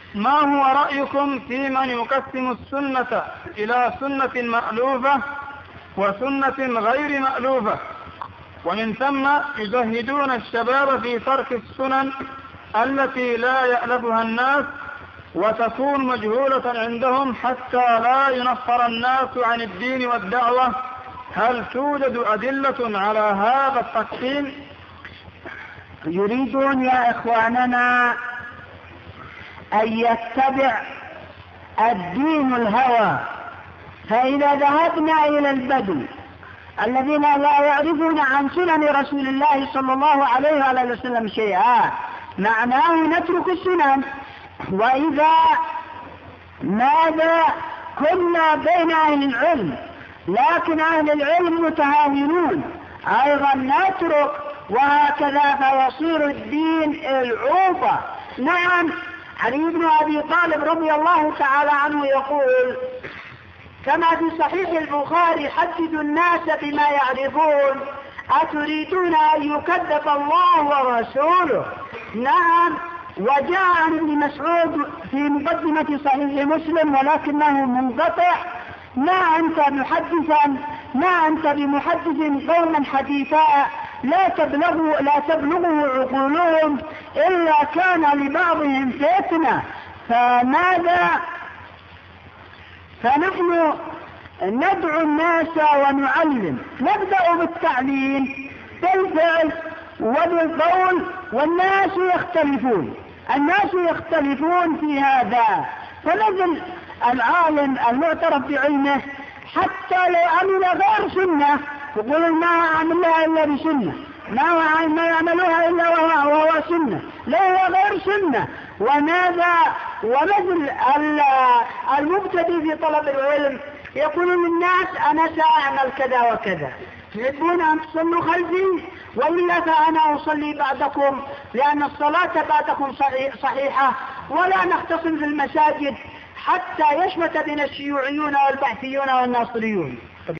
ما هو رأيكم في من يقسم السنة إلى سنة مألوفة وسنة غير مألوفة، ومن ثم يزهدون الشباب في ترك السنن التي لا يألفها الناس وتكون مجهولة عندهم حتى لا ينفر الناس عن الدين والدعوة؟ هل توجد أدلة على هذا التقسيم؟ يريدون يا إخواننا أن يتبع الدين الهوى. فإذا ذهبنا إلى البدو الذين لا يعرفون عن سنن رسول الله صلى الله عليه وسلم شيئا، معناه نترك السنن. وإذا ماذا كنا بين أهل العلم، لكن أهل العلم متهاونون أيضا نترك، وهكذا فيصير الدين العوبة. نعم، علي بن أبي طالب رضي الله تعالى عنه يقول كما في صحيح البخاري: حدثوا الناس بما يعرفون أتريدون أن يكذب الله ورسوله؟ نعم. وجاء عن ابن مسعود في مقدمة صحيح مسلم ولكنه منقطع: ما أنت محدثا، ما أنت بمحدث قوما حديثا لا تبلغه عقولهم إلا كان لبعضهم فتنة. فماذا؟ فنحن ندعو الناس ونعلم، نبدأ بالتعليم بالفعل وبالقول، والناس يختلفون في هذا. فنزل العالم المعترف بعلمه حتى لو عمل غير سنة يقول ما عملها إلا بسنة، ما يعملها إلا وهو سنة، لا هو غير سنة. وماذا؟ ومثل المبتدئ في طلب العلم يقول للناس أنا سأعمل كذا وكذا، تحبون أن تصلوا خلفي وإلا فأنا أصلي بعدكم، لأن الصلاة بعدكم صحيحة، ولا نختصم في المساجد حتى يشمت بنا الشيوعيون والبعثيون والناصريون.